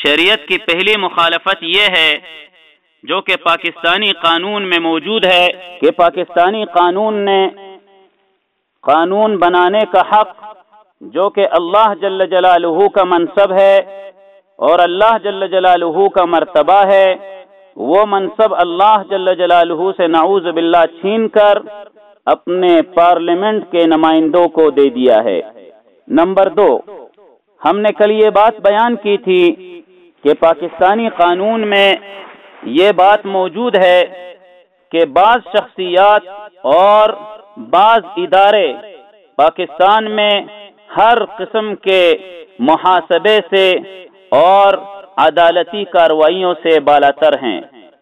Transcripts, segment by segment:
شریعت کی پہلی مخالفت یہ ہے جو کہ پاکستانی قانون میں موجود ہے کہ پاکستانی قانون نے قانون بنانے کا حق جو کہ اللہ جل جلالہ کا منصب ہے اور اللہ جل جلالہ کا مرتبہ ہے، وہ منصب اللہ جل جلالہ سے نعوذ باللہ چھین کر اپنے پارلیمنٹ کے نمائندوں کو دے دیا ہے۔ نمبر 2، ہم نے کل یہ بات بیان کی تھی کہ پاکستانی قانون میں یہ بات موجود ہے کہ بعض شخصیات اور بعض ادارے پاکستان میں ہر قسم کے محاسبے سے اور عدالتی کارروائیوں سے بالاتر ہیں۔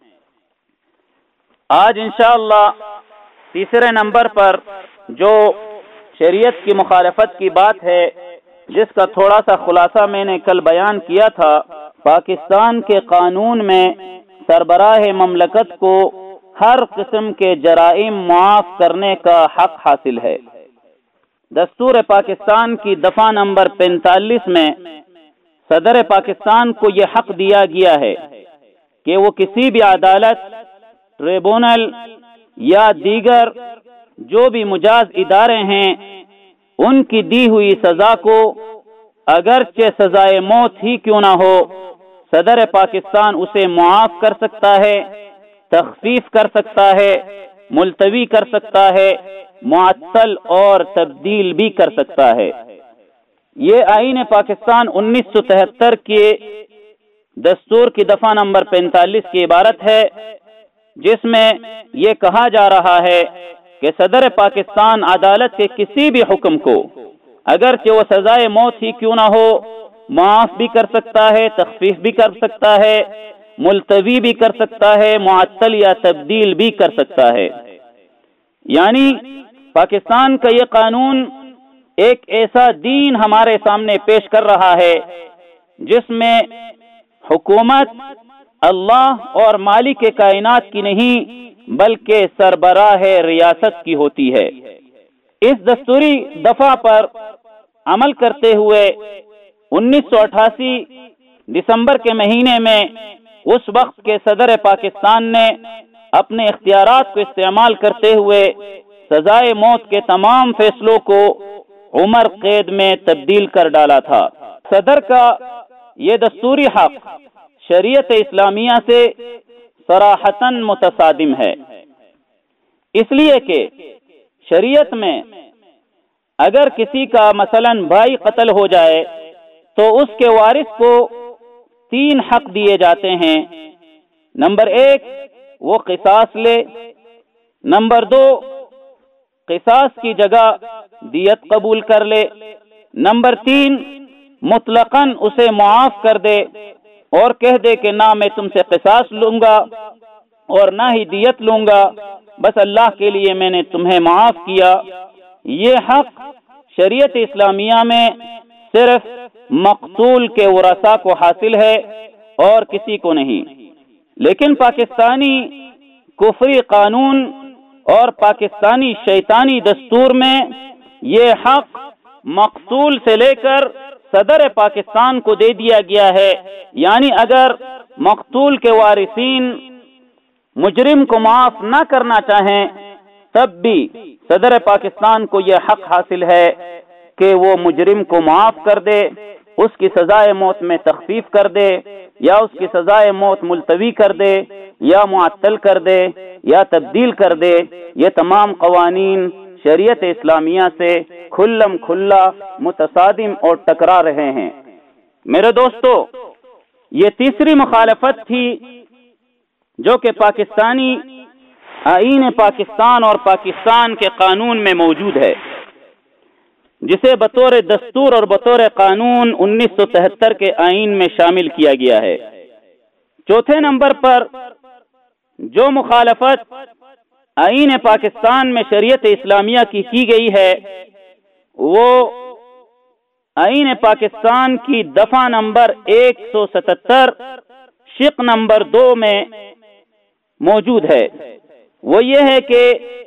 آج انشاءاللہ تیسرے نمبر پر جو شریعت کی مخالفت کی بات ہے، جس کا تھوڑا سا خلاصہ میں نے کل بیان کیا تھا، پاکستان کے قانون میں سربراہ مملکت کو ہر قسم کے جرائم معاف کرنے کا حق حاصل ہے۔ دستور پاکستان کی دفعہ نمبر 45 میں صدر پاکستان کو یہ حق دیا گیا ہے کہ وہ کسی بھی عدالت، ٹریبونل یا دیگر جو بھی مجاز ادارے ہیں، ان کی دی ہوئی سزا کو اگرچہ سزائے موت ہی کیوں نہ ہو، صدر پاکستان اسے معاف کر سکتا ہے، تخفیف کر سکتا ہے، ملتوی کر سکتا ہے، معطل اور تبدیل بھی کر سکتا ہے۔ یہ آئین پاکستان 1973 کے دستور کی دفعہ نمبر 45 کی عبارت ہے، جس میں یہ کہا جا رہا ہے کہ صدر پاکستان عدالت کے کسی بھی حکم کو اگرچہ وہ سزائے موت ہی کیوں نہ ہو معاف بھی کر سکتا ہے، تخفیف بھی کر سکتا ہے، ملتوی بھی کر سکتا ہے، معطل یا تبدیل بھی کر سکتا ہے۔ یعنی پاکستان کا یہ قانون ایک ایسا دین ہمارے سامنے پیش کر رہا ہے جس میں حکومت اللہ اور مالک کائنات کی نہیں بلکہ سربراہ ریاست کی ہوتی ہے۔ اس دستوری دفعہ پر عمل کرتے ہوئے 1988 دسمبر کے مہینے میں اس وقت کے صدر پاکستان نے اپنے اختیارات کو استعمال کرتے ہوئے سزائے موت کے تمام فیصلوں کو عمر قید میں تبدیل کر ڈالا تھا۔ صدر کا یہ دستوری حق شریعت اسلامیہ سے صراحتاً متصادم ہے، اس لیے کہ شریعت میں اگر کسی کا مثلاً بھائی قتل ہو جائے تو اس کے وارث کو 3 حق دیے جاتے ہیں۔ نمبر 1، وہ قصاص لے۔ نمبر 2، قصاص کی جگہ دیت قبول کر لے۔ نمبر 3، مطلقاً اسے معاف کر دے اور کہہ دے کہ نہ میں تم سے قصاص لوں گا اور نہ ہی دیت لوں گا، بس اللہ کے لیے میں نے تمہیں معاف کیا۔ یہ حق شریعت اسلامیہ میں صرف مقتول کے ورثاء کو حاصل ہے اور کسی کو نہیں۔ لیکن پاکستانی کفری قانون اور پاکستانی شیطانی دستور میں یہ حق مقتول سے لے کر صدر پاکستان کو دے دیا گیا ہے۔ یعنی اگر مقتول کے وارثین مجرم کو معاف نہ کرنا چاہیں تب بھی صدر پاکستان کو یہ حق حاصل ہے کہ وہ مجرم کو معاف کر دے، اس کی سزائے موت میں تخفیف کر دے، یا اس کی سزائے موت ملتوی کر دے، یا معطل کر دے، یا تبدیل کر دے۔ یہ تمام قوانین شریعت اسلامیہ سے کھلم کھلا متصادم اور ٹکرا رہے ہیں۔ میرے دوستو، یہ تیسری مخالفت تھی جو کہ پاکستانی آئین پاکستان اور پاکستان کے قانون میں موجود ہے، جسے بطور دستور اور بطور قانون 1973 کے آئین میں شامل کیا گیا ہے۔ چوتھے نمبر پر جو مخالفت آئین پاکستان میں شریعت اسلامیہ کی گئی ہے، وہ آئین پاکستان کی دفعہ نمبر 177 شق نمبر 2 میں موجود ہے۔ وہ یہ ہے کہ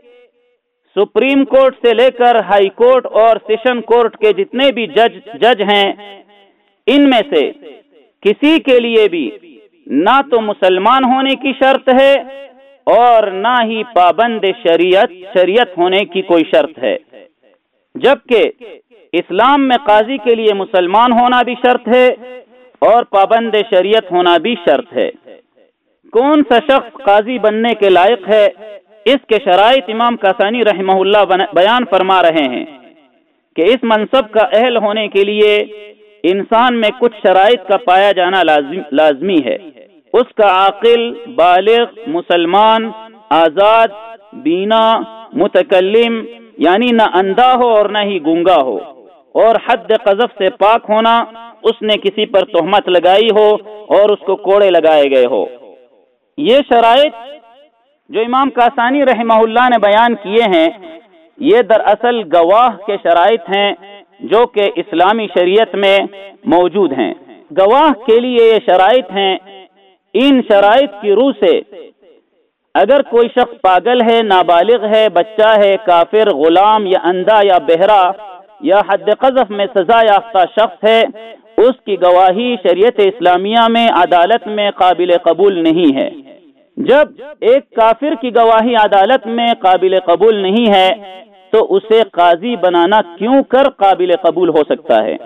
سپریم کورٹ سے لے کر ہائی کورٹ اور سیشن کورٹ کے جتنے بھی جج ہیں، ان میں سے کسی کے لیے بھی نہ تو مسلمان ہونے کی شرط ہے اور نہ ہی پابند شریعت ہونے کی کوئی شرط ہے، جبکہ اسلام میں قاضی کے لیے مسلمان ہونا بھی شرط ہے اور پابند شریعت ہونا بھی شرط ہے۔ کون سا شخص قاضی بننے کے لائق ہے، اس کے شرائط امام کاسانی رحمہ اللہ بیان فرما رہے ہیں کہ اس منصب کا اہل ہونے کے لیے انسان میں کچھ شرائط کا پایا جانا لازمی ہے۔ اس کا عاقل، بالغ، مسلمان، آزاد، بینا، متکلم، یعنی نہ اندھا ہو اور نہ ہی گونگا ہو، اور حد قذف سے پاک ہونا، اس نے کسی پر تہمت لگائی ہو اور اس کو کوڑے لگائے گئے ہو۔ یہ شرائط جو امام کاسانی رحمہ اللہ نے بیان کیے ہیں، یہ دراصل گواہ کے شرائط ہیں جو کہ اسلامی شریعت میں موجود ہیں۔ گواہ کے لیے یہ شرائط ہیں۔ ان شرائط کی روح سے اگر کوئی شخص پاگل ہے، نابالغ ہے، بچہ ہے، کافر، غلام یا اندھا یا بہرا یا حد قذف میں سزا یافتہ شخص ہے، اس کی گواہی شریعت اسلامیہ میں عدالت میں قابل قبول نہیں ہے۔ جب ایک کافر کی گواہی عدالت میں قابل قبول نہیں ہے تو اسے قاضی بنانا کیوں کر قابل قبول ہو سکتا ہے؟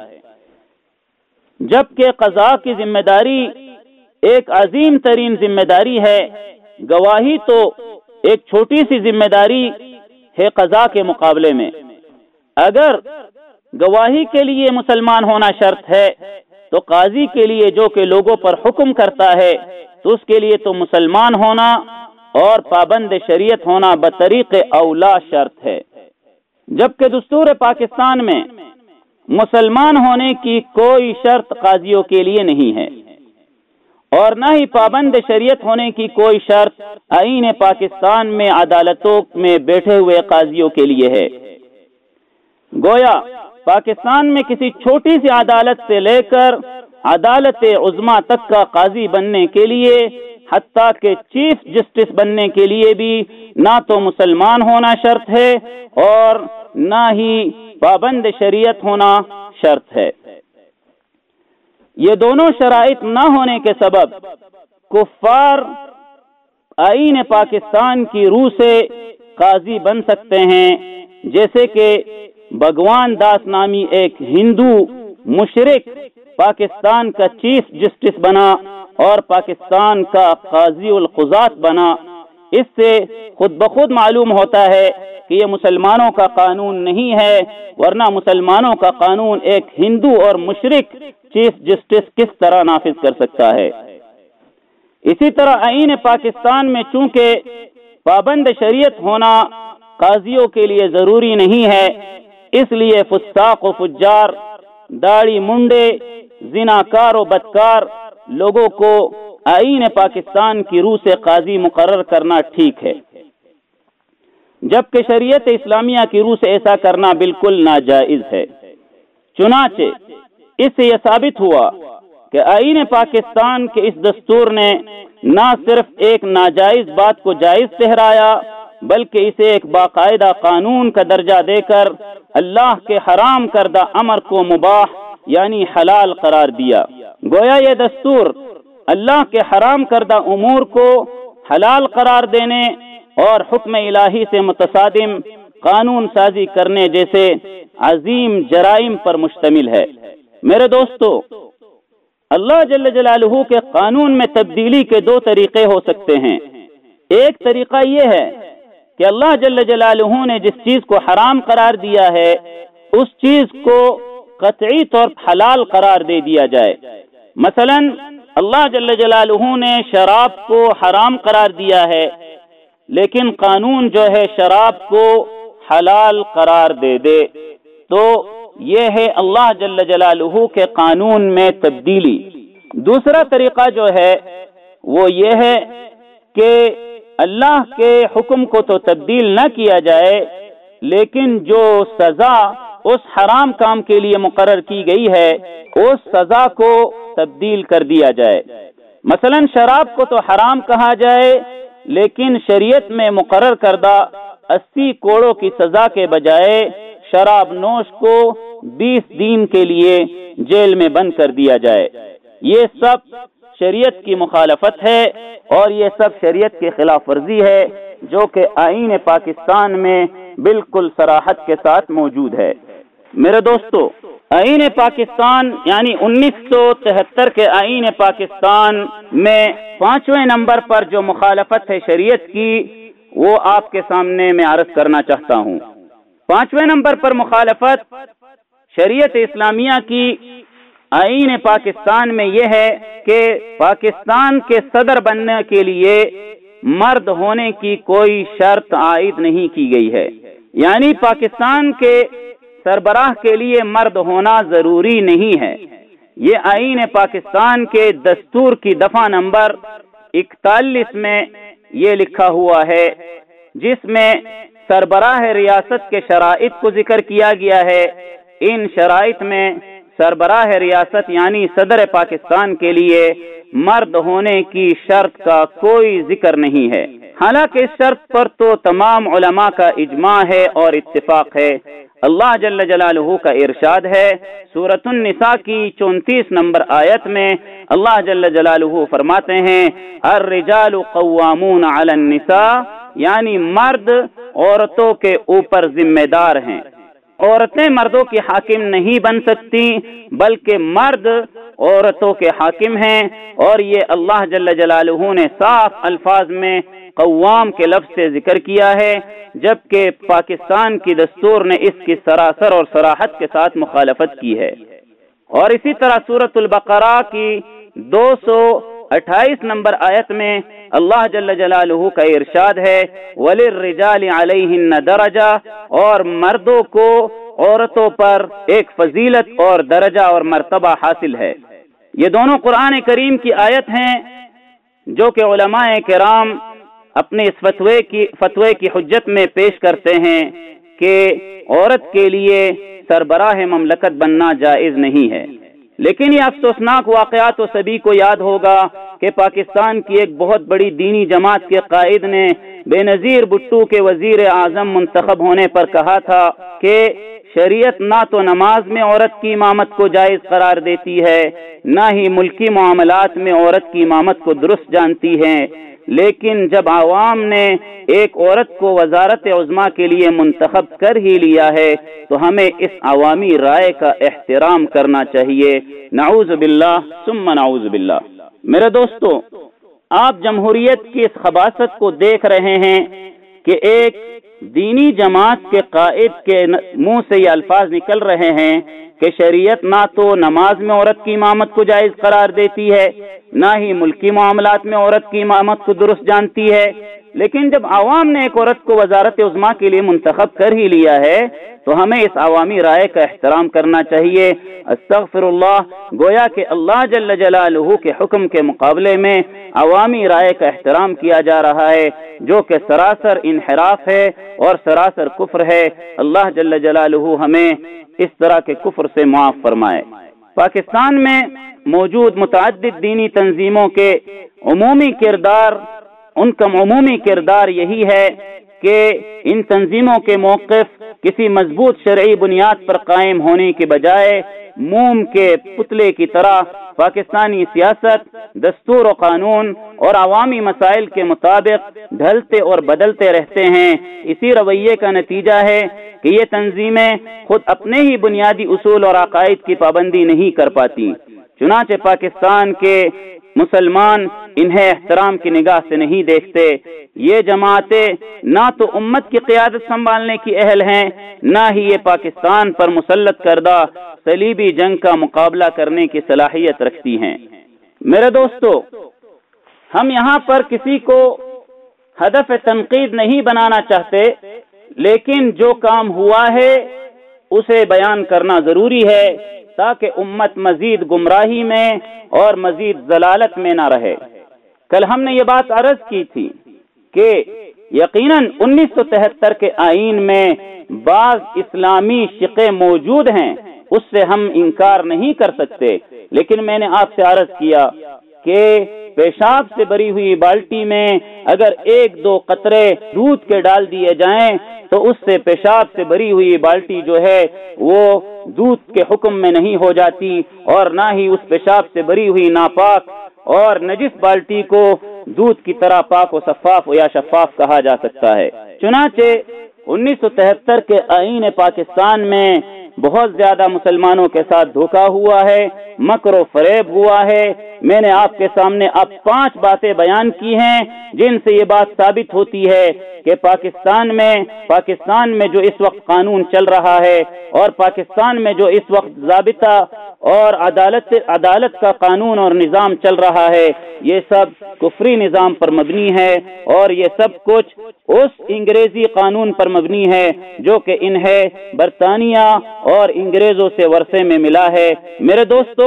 جبکہ قضاء کی ذمہ داری ایک عظیم ترین ذمہ داری ہے، گواہی تو ایک چھوٹی سی ذمہ داری ہے قضاء کے مقابلے میں۔ اگر گواہی کے لیے مسلمان ہونا شرط ہے تو قاضی کے لیے جو کہ لوگوں پر حکم کرتا ہے تو اس کے لیے تو مسلمان ہونا اور پابند شریعت ہونا بطریق اولا شرط ہے، جبکہ دستور پاکستان میں مسلمان ہونے کی کوئی شرط قاضیوں کے لیے نہیں ہے اور نہ ہی پابند شریعت ہونے کی کوئی شرط آئین پاکستان میں عدالتوں میں بیٹھے ہوئے قاضیوں کے لیے ہے۔ گویا پاکستان میں کسی چھوٹی سی عدالت سے لے کر عدالت عظمیٰ تک کا قاضی بننے کے لیے، حتیٰ کہ چیف جسٹس بننے کے لیے بھی نہ تو مسلمان ہونا شرط ہے اور نہ ہی پابند شریعت ہونا شرط ہے۔ یہ دونوں شرائط نہ ہونے کے سبب کفار آئین پاکستان کی روح سے قاضی بن سکتے ہیں، جیسے کہ بھگوان داس نامی ایک ہندو مشرک پاکستان کا چیف جسٹس بنا اور پاکستان کا قاضی القضات بنا۔ اس سے خود بخود معلوم ہوتا ہے کہ یہ مسلمانوں کا قانون نہیں ہے، ورنہ مسلمانوں کا قانون ایک ہندو اور مشرک چیف جسٹس کس طرح نافذ کر سکتا ہے؟ اسی طرح آئین پاکستان میں چونکہ پابند شریعت ہونا قاضیوں کے لیے ضروری نہیں ہے، اس لیے فساق و فجار، داڑھی منڈے، زناکار و بدکار لوگوں کو آئین پاکستان کی روح سے قاضی مقرر کرنا ٹھیک ہے، جبکہ شریعت اسلامیہ کی روح سے ایسا کرنا بالکل ناجائز ہے۔ چنانچہ اس سے یہ ثابت ہوا کہ آئین پاکستان کے اس دستور نے نہ صرف ایک ناجائز بات کو جائز ٹھہرایا بلکہ اسے ایک باقاعدہ قانون کا درجہ دے کر اللہ کے حرام کردہ امر کو مباح یعنی حلال قرار دیا۔ گویا یہ دستور اللہ کے حرام کردہ امور کو حلال قرار دینے اور حکم الہی سے متصادم قانون سازی کرنے جیسے عظیم جرائم پر مشتمل ہے۔ میرے دوستو، اللہ جل جلالہ کے قانون میں تبدیلی کے دو طریقے ہو سکتے ہیں۔ ایک طریقہ یہ ہے کہ اللہ جل جلالہ نے جس چیز کو حرام قرار دیا ہے اس چیز کو قطعی طور پر حلال قرار دے دیا جائے۔ مثلا اللہ جل جلالہ نے شراب کو حرام قرار دیا ہے، لیکن قانون جو ہے شراب کو حلال قرار دے دے، تو یہ ہے اللہ جل جلالہ کے قانون میں تبدیلی۔ دوسرا طریقہ جو ہے وہ یہ ہے کہ اللہ کے حکم کو تو تبدیل نہ کیا جائے، لیکن جو سزا اس حرام کام کے لیے مقرر کی گئی ہے اس سزا کو تبدیل کر دیا جائے۔ مثلا شراب کو تو حرام کہا جائے، لیکن شریعت میں مقرر کردہ 80 کوڑوں کی سزا کے بجائے شراب نوش کو 20 دن کے لیے جیل میں بند کر دیا جائے۔ یہ سب شریعت کی مخالفت ہے اور یہ سب شریعت کی خلاف ورزی ہے جو کہ آئین پاکستان میں بالکل صراحت کے ساتھ موجود ہے۔ میرے دوستو، آئین پاکستان یعنی 1973 کے آئین پاکستان میں 5ویں نمبر پر جو مخالفت ہے شریعت کی، وہ آپ کے سامنے میں عرض کرنا چاہتا ہوں۔ 5ویں نمبر پر مخالفت شریعت اسلامیہ کی آئین پاکستان میں یہ ہے کہ پاکستان کے صدر بننے کے لیے مرد ہونے کی کوئی شرط عائد نہیں کی گئی ہے، یعنی پاکستان کے سربراہ کے لیے مرد ہونا ضروری نہیں ہے۔ یہ آئین پاکستان کے دستور کی دفعہ نمبر 41 میں یہ لکھا ہوا ہے، جس میں سربراہ ریاست کے شرائط کو ذکر کیا گیا ہے۔ ان شرائط میں سربراہ ریاست یعنی صدر پاکستان کے لیے مرد ہونے کی شرط کا کوئی ذکر نہیں ہے، حالانکہ اس شرط پر تو تمام علماء کا اجماع ہے اور اتفاق ہے۔ اللہ جل جلالہ کا ارشاد ہے سورۃ النساء کی 34 نمبر آیت میں، اللہ جل جلالہ فرماتے ہیں الرجال قوامون علی النساء، یعنی مرد عورتوں کے اوپر ذمہ دار ہیں۔ عورتیں مردوں کی حاکم نہیں بن سکتی بلکہ مرد عورتوں کے حاکم ہیں، اور یہ اللہ جل جلالہ نے صاف الفاظ میں قوام کے لفظ سے ذکر کیا ہے، جبکہ پاکستان کی دستور نے اس کی سراسر اور صراحت کے ساتھ مخالفت کی ہے۔ اور اسی طرح سورۃ البقرہ کی 228 نمبر آیت میں اللہ جل جلالہ کا ارشاد ہے وَلِلرِّجَالِ عَلَيْهِنَّ دَرَجَةٌ، اور مردوں کو عورتوں پر ایک فضیلت اور درجہ اور مرتبہ حاصل ہے۔ یہ دونوں قرآن کریم کی آیت ہیں جو کہ علماء کرام اپنے اس فتوے کی حجت میں پیش کرتے ہیں کہ عورت کے لیے سربراہ مملکت بننا جائز نہیں ہے۔ لیکن یہ افسوسناک واقعہ تو سبھی کو یاد ہوگا کہ پاکستان کی ایک بہت بڑی دینی جماعت کے قائد نے بے نظیر بھٹو کے وزیر اعظم منتخب ہونے پر کہا تھا کہ شریعت نہ تو نماز میں عورت کی امامت کو جائز قرار دیتی ہے، نہ ہی ملکی معاملات میں عورت کی امامت کو درست جانتی ہے، لیکن جب عوام نے ایک عورت کو وزارت عظمیٰ کے لیے منتخب کر ہی لیا ہے تو ہمیں اس عوامی رائے کا احترام کرنا چاہیے۔ نعوذ باللہ ثم نعوذ باللہ۔ میرے دوستو، آپ جمہوریت کی اس خباثت کو دیکھ رہے ہیں کہ ایک دینی جماعت کے قائد کے منہ سے یہ الفاظ نکل رہے ہیں کہ شریعت نہ تو نماز میں عورت کی امامت کو جائز قرار دیتی ہے، نہ ہی ملکی معاملات میں عورت کی امامت کو درست جانتی ہے، لیکن جب عوام نے ایک عورت کو وزارت عظمیٰ کے لیے منتخب کر ہی لیا ہے تو ہمیں اس عوامی رائے کا احترام کرنا چاہیے۔ استغفر اللہ، گویا کہ اللہ جل جلالہ کے حکم کے مقابلے میں عوامی رائے کا احترام کیا جا رہا ہے، جو کہ سراسر انحراف ہے اور سراسر کفر ہے۔ اللہ جل جلالہ ہمیں اس طرح کے کفر سے معاف فرمائے۔ پاکستان میں موجود متعدد دینی تنظیموں کے ان کا عمومی کردار یہی ہے کہ ان تنظیموں کے موقف کسی مضبوط شرعی بنیاد پر قائم ہونے کے بجائے موم کے پتلے کی طرح پاکستانی سیاست، دستور و قانون اور عوامی مسائل کے مطابق ڈھلتے اور بدلتے رہتے ہیں۔ اسی رویے کا نتیجہ ہے کہ یہ تنظیمیں خود اپنے ہی بنیادی اصول اور عقائد کی پابندی نہیں کر پاتی، چنانچہ پاکستان کے مسلمان انہیں احترام کی نگاہ سے نہیں دیکھتے۔ یہ جماعتیں نہ تو امت کی قیادت سنبھالنے کی اہل ہیں، نہ ہی یہ پاکستان پر مسلط کردہ صلیبی جنگ کا مقابلہ کرنے کی صلاحیت رکھتی ہیں۔ میرے دوستو، ہم یہاں پر کسی کو ہدف تنقید نہیں بنانا چاہتے، لیکن جو کام ہوا ہے اسے بیان کرنا ضروری ہے تاکہ امت مزید گمراہی میں اور مزید ضلالت میں نہ رہے۔ کل ہم نے یہ بات عرض کی تھی کہ یقیناً 1973 کے آئین میں بعض اسلامی شقیں موجود ہیں، اس سے ہم انکار نہیں کر سکتے، لیکن میں نے آپ سے عرض کیا کہ پیشاب سے بھری ہوئی بالٹی میں اگر 1-2 قطرے دودھ کے ڈال دیے جائیں تو اس سے پیشاب سے بھری ہوئی بالٹی جو ہے وہ دودھ کے حکم میں نہیں ہو جاتی، اور نہ ہی اس پیشاب سے بھری ہوئی ناپاک اور نجس بالٹی کو دودھ کی طرح پاک و صفاف یا شفاف کہا جا سکتا ہے۔ چنانچہ 1973 کے آئین پاکستان میں بہت زیادہ مسلمانوں کے ساتھ دھوکہ ہوا ہے، مکر و فریب ہوا ہے۔ میں نے آپ کے سامنے اب 5 باتیں بیان کی ہیں جن سے یہ بات ثابت ہوتی ہے کہ پاکستان میں جو اس وقت قانون چل رہا ہے اور پاکستان میں جو اس وقت ضابطہ اور عدالت کا قانون اور نظام چل رہا ہے، یہ سب کفری نظام پر مبنی ہے، اور یہ سب کچھ اس انگریزی قانون پر مبنی ہے جو کہ انہیں برطانیہ اور انگریزوں سے ورثے میں ملا ہے۔ میرے دوستو،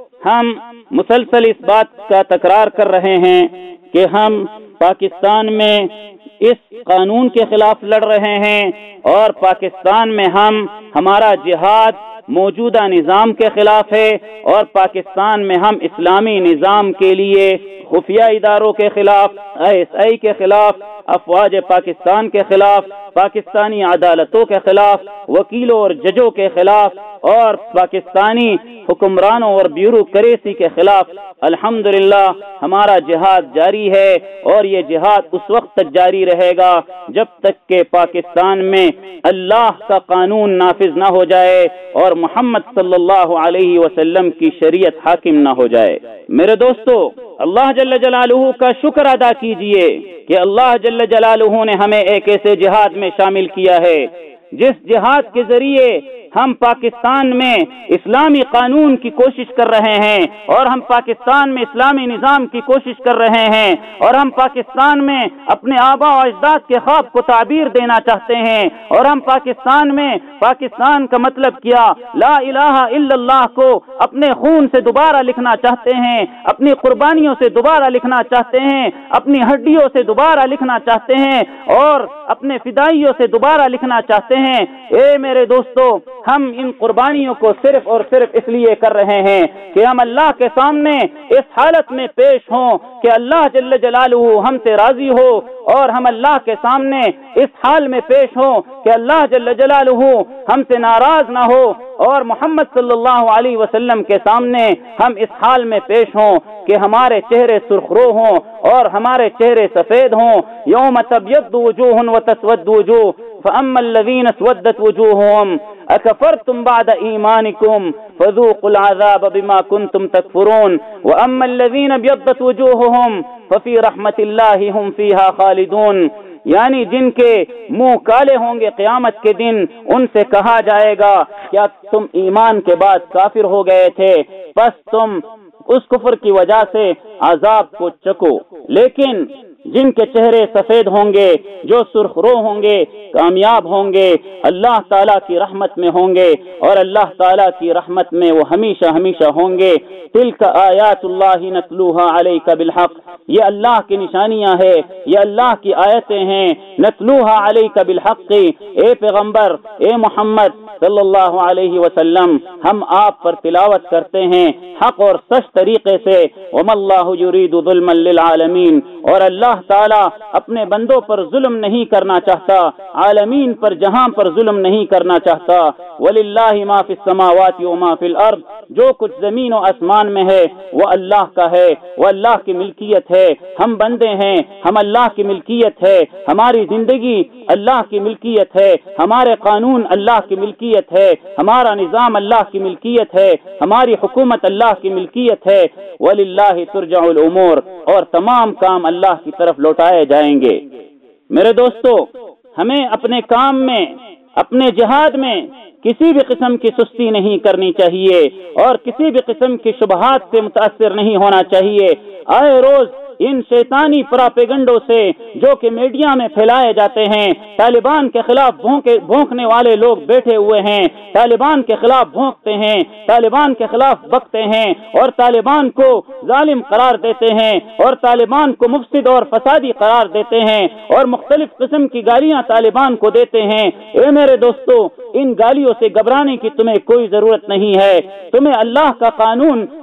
ہم مسلسل اس بات کا تکرار کر رہے ہیں کہ ہم پاکستان میں اس قانون کے خلاف لڑ رہے ہیں، اور پاکستان میں ہمارا جہاد موجودہ نظام کے خلاف ہے، اور پاکستان میں ہم اسلامی نظام کے لیے خفیہ اداروں کے خلاف، ISI کے خلاف، افواج پاکستان کے خلاف، پاکستانی عدالتوں کے خلاف، وکیلوں اور ججوں کے خلاف، اور پاکستانی حکمرانوں اور بیوروکریسی کے خلاف الحمدللہ ہمارا جہاد جاری ہے، اور یہ جہاد اس وقت تک جاری رہے گا جب تک کہ پاکستان میں اللہ کا قانون نافذ نہ ہو جائے اور محمد صلی اللہ علیہ وسلم کی شریعت حاکم نہ ہو جائے۔ میرے دوستو، اللہ جل جلالہ کا شکر ادا کیجئے کہ اللہ جل جلالہ نے ہمیں ایک ایسے جہاد میں شامل کیا ہے جس جہاد کے ذریعے ہم پاکستان میں اسلامی قانون کی کوشش کر رہے ہیں، اور ہم پاکستان میں اسلامی نظام کی کوشش کر رہے ہیں، اور ہم پاکستان میں اپنے آباء و اجداد کے خواب کو تعبیر دینا چاہتے ہیں، اور ہم پاکستان میں پاکستان کا مطلب کیا، لا الہ الا اللہ کو اپنے خون سے دوبارہ لکھنا چاہتے ہیں، اپنی قربانیوں سے دوبارہ لکھنا چاہتے ہیں، اپنی ہڈیوں سے دوبارہ لکھنا چاہتے ہیں، اور اپنے فدائیوں سے دوبارہ لکھنا چاہتے ہیں۔ اے میرے دوستو، ہم ان قربانیوں کو صرف اور صرف اس لیے کر رہے ہیں کہ ہم اللہ کے سامنے اس حالت میں پیش ہوں کہ اللہ جل جلالہ ہم سے راضی ہو، اور ہم اللہ کے سامنے اس حال میں پیش ہوں کہ اللہ جل جلالہ ہم سے ناراض نہ ہو، اور محمد صلی اللہ علیہ وسلم کے سامنے ہم اس حال میں پیش ہوں کہ ہمارے چہرے سرخرو ہوں اور ہمارے چہرے سفید ہوں۔ یوم تبیض وجوہ وتسود وجوہ فاما الذین اسودت وجوہہم اکفرتم بعد ایمانکم فذوقوا العذاب بما کنتم تکفرون واما الذین ابیضت وجوہہم ففی رحمت اللہ ہم فیہا خالدون، یعنی جن کے منہ کالے ہوں گے قیامت کے دن، ان سے کہا جائے گا کیا تم ایمان کے بعد کافر ہو گئے تھے، بس تم اس کفر کی وجہ سے عذاب کو چکو۔ لیکن جن کے چہرے سفید ہوں گے، جو سرخرو ہوں گے، کامیاب ہوں گے، اللہ تعالیٰ کی رحمت میں ہوں گے، اور اللہ تعالیٰ کی رحمت میں وہ ہمیشہ ہمیشہ ہوں گے۔ تلک آیات اللہ نتلوہا علیک بالحق، یہ اللہ کی نشانیاں ہیں، یہ اللہ کی آیتیں ہیں۔ نتلوہا علیک بالحق، اے پیغمبر، اے محمد صلی اللہ علیہ وسلم، ہم آپ پر تلاوت کرتے ہیں حق اور سچ طریقے سے۔ وما اللہ یرید ظلما للعالمین، اور اللہ تعالیٰ اپنے بندوں پر ظلم نہیں کرنا چاہتا، عالمین پر، جہاں پر ظلم نہیں کرنا چاہتا۔ وللہ ما فی السماوات وما فی الارض، جو کچھ زمین و آسمان میں ہے وہ اللہ کا ہے، وہ اللہ کی ملکیت ہے۔ ہم بندے ہیں، ہم اللہ کی ملکیت ہے، ہماری زندگی اللہ کی ملکیت ہے، ہمارے قانون اللہ کی ملکیت ہے، ہمارا نظام اللہ کی ملکیت ہے، ہماری حکومت اللہ کی ملکیت ہے۔ وللہ ترجع الامور، اور تمام کام اللہ کی طرف لوٹائے جائیں گے۔ میرے دوستو، ہمیں اپنے کام میں، اپنے جہاد میں کسی بھی قسم کی سستی نہیں کرنی چاہیے، اور کسی بھی قسم کی شبہات سے متاثر نہیں ہونا چاہیے۔ آئے روز ان شیطانی پراپیگنڈوں سے جو کہ میڈیا میں پھیلائے جاتے ہیں، طالبان کے خلاف بھونکنے والے لوگ بیٹھے ہوئے ہیں، طالبان کے خلاف بھونکتے ہیں، طالبان کے خلاف بکتے ہیں، اور طالبان کو ظالم قرار دیتے ہیں، اور طالبان کو مفسد اور فسادی قرار دیتے ہیں، اور مختلف قسم کی گالیاں طالبان کو دیتے ہیں۔ اے میرے دوستو، ان گالیوں سے گھبرانے کی تمہیں کوئی ضرورت نہیں ہے۔ تمہیں اللہ کا قانون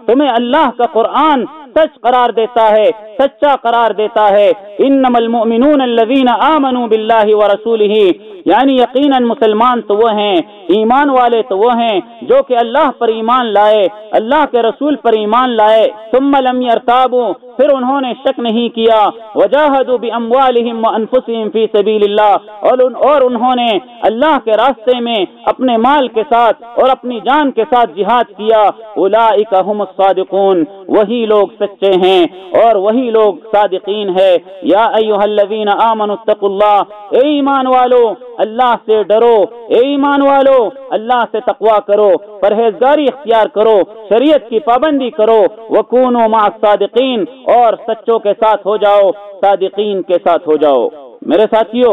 تمہیں اللہ کا قرآن سچ قرار دیتا ہے، سچا قرار دیتا ہے۔ انما المؤمنون الذین آمنوا باللہ ورسولہ، یعنی یقیناً مسلمان تو وہ ہیں، ایمان والے تو وہ ہیں جو کہ اللہ پر ایمان لائے، اللہ کے رسول پر ایمان لائے، ثم لم یرتابوا، پھر انہوں نے شک نہیں کیا، وجاہدوا باموالہم وانفسہم فی سبیل اللہ، اور انہوں نے اللہ کے راستے میں اپنے مال کے ساتھ اور اپنی جان کے ساتھ جہاد کیا، اولئک هم الصادقون، وہی لوگ سچے ہیں اور وہی لوگ صادقین ہے۔ یا ایھا الذین آمنوا اتقوا اللہ، اے ایمان والو اللہ سے ڈرو، اے ایمان والو اللہ سے تقوی کرو، پرہیزگاری اختیار کرو، شریعت کی پابندی کرو، وکونوا مع الصادقین، اور سچوں کے ساتھ ہو جاؤ، صادقین کے ساتھ ہو جاؤ۔ میرے ساتھیو،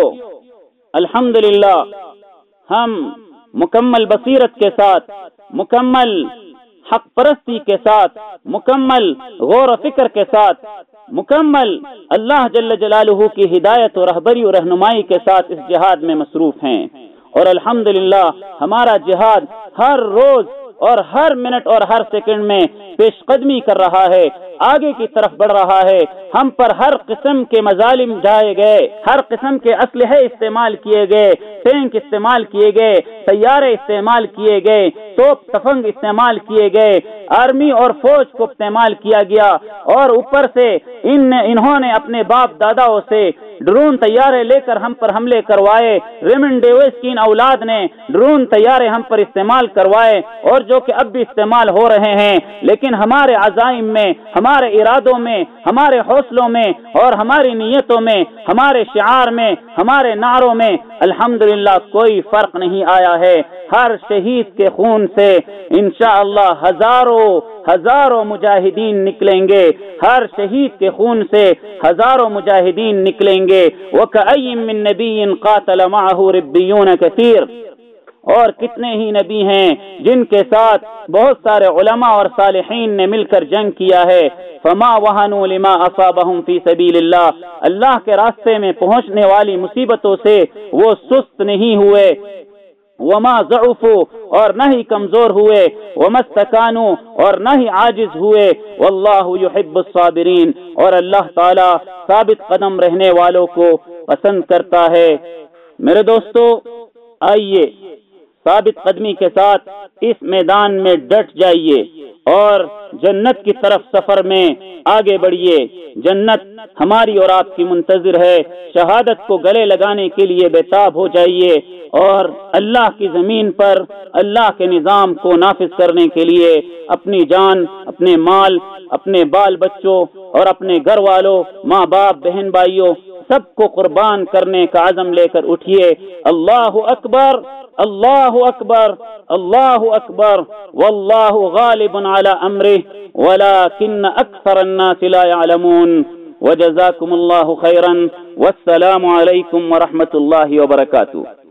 الحمدللہ ہم مکمل بصیرت کے ساتھ، مکمل حق پرستی کے ساتھ، مکمل غور و فکر کے ساتھ، مکمل اللہ جل جلالہ کی ہدایت و رہبری و رہنمائی کے ساتھ اس جہاد میں مصروف ہیں، اور الحمدللہ ہمارا جہاد ہر روز اور ہر منٹ اور ہر سیکنڈ میں پیش قدمی کر رہا ہے، آگے کی طرف بڑھ رہا ہے۔ ہم پر ہر قسم کے مظالم ڈھائے گئے، ہر قسم کے اسلحے استعمال کیے گئے، ٹینک استعمال کیے گئے، طیارے استعمال کیے گئے، توپ تفنگ استعمال کیے گئے، آرمی اور فوج کو استعمال کیا گیا، اور اوپر سے انہوں نے اپنے باپ داداؤں سے ڈرون طیارے لے کر ہم پر حملے کروائے۔ ریمنڈ ڈیوس کی اولاد نے ڈرون طیارے ہم پر استعمال کروائے، اور جو کہ اب بھی استعمال ہو رہے ہیں، لیکن ہمارے عزائم میں، ہمارے ارادوں میں، ہمارے حوصلوں میں اور ہماری نیتوں میں، ہمارے شعار میں، ہمارے نعروں میں الحمدللہ کوئی فرق نہیں آیا ہے۔ ہر شہید کے خون سے انشاءاللہ ہزاروں مجاہدین نکلیں گے، ہر شہید کے خون سے ہزاروں مجاہدین نکلیں گے۔ وَكَأَيٍّ مِّن نَّبِيٍّ قَاتَلَ مَعَهُ رِبِّيُّونَ كَثِيرٌ، اور کتنے ہی نبی ہیں جن کے ساتھ بہت سارے علماء اور صالحین نے مل کر جنگ کیا ہے۔ فما وہنوا لما اصابهم فی سبیل اللہ، اللہ کے راستے میں پہنچنے والی مصیبتوں سے وہ سست نہیں ہوئے، وما ضعفوا، اور نہ ہی کمزور ہوئے، وما استکانوا، اور نہ ہی عاجز ہوئے، واللہ یحب الصابرین، اور اللہ تعالی ثابت قدم رہنے والوں کو پسند کرتا ہے۔ میرے دوستو، آئیے ثابت قدمی کے ساتھ اس میدان میں ڈٹ جائیے اور جنت کی طرف سفر میں آگے بڑھیے۔ جنت ہماری اور آپ کی منتظر ہے۔ شہادت کو گلے لگانے کے لیے بےتاب ہو جائیے، اور اللہ کی زمین پر اللہ کے نظام کو نافذ کرنے کے لیے اپنی جان، اپنے مال، اپنے بال بچوں اور اپنے گھر والوں، ماں باپ، بہن بھائیوں، سب کو قربان کرنے کا عزم لے کر اٹھیے۔ اللہ اکبر، اللہ اکبر، اللہ اکبر، واللہ غالب علی امرہ ولکن اکثر الناس لا يعلمون۔ وجزاکم اللہ خیرا، والسلام علیکم ورحمۃ اللہ وبرکاتہ۔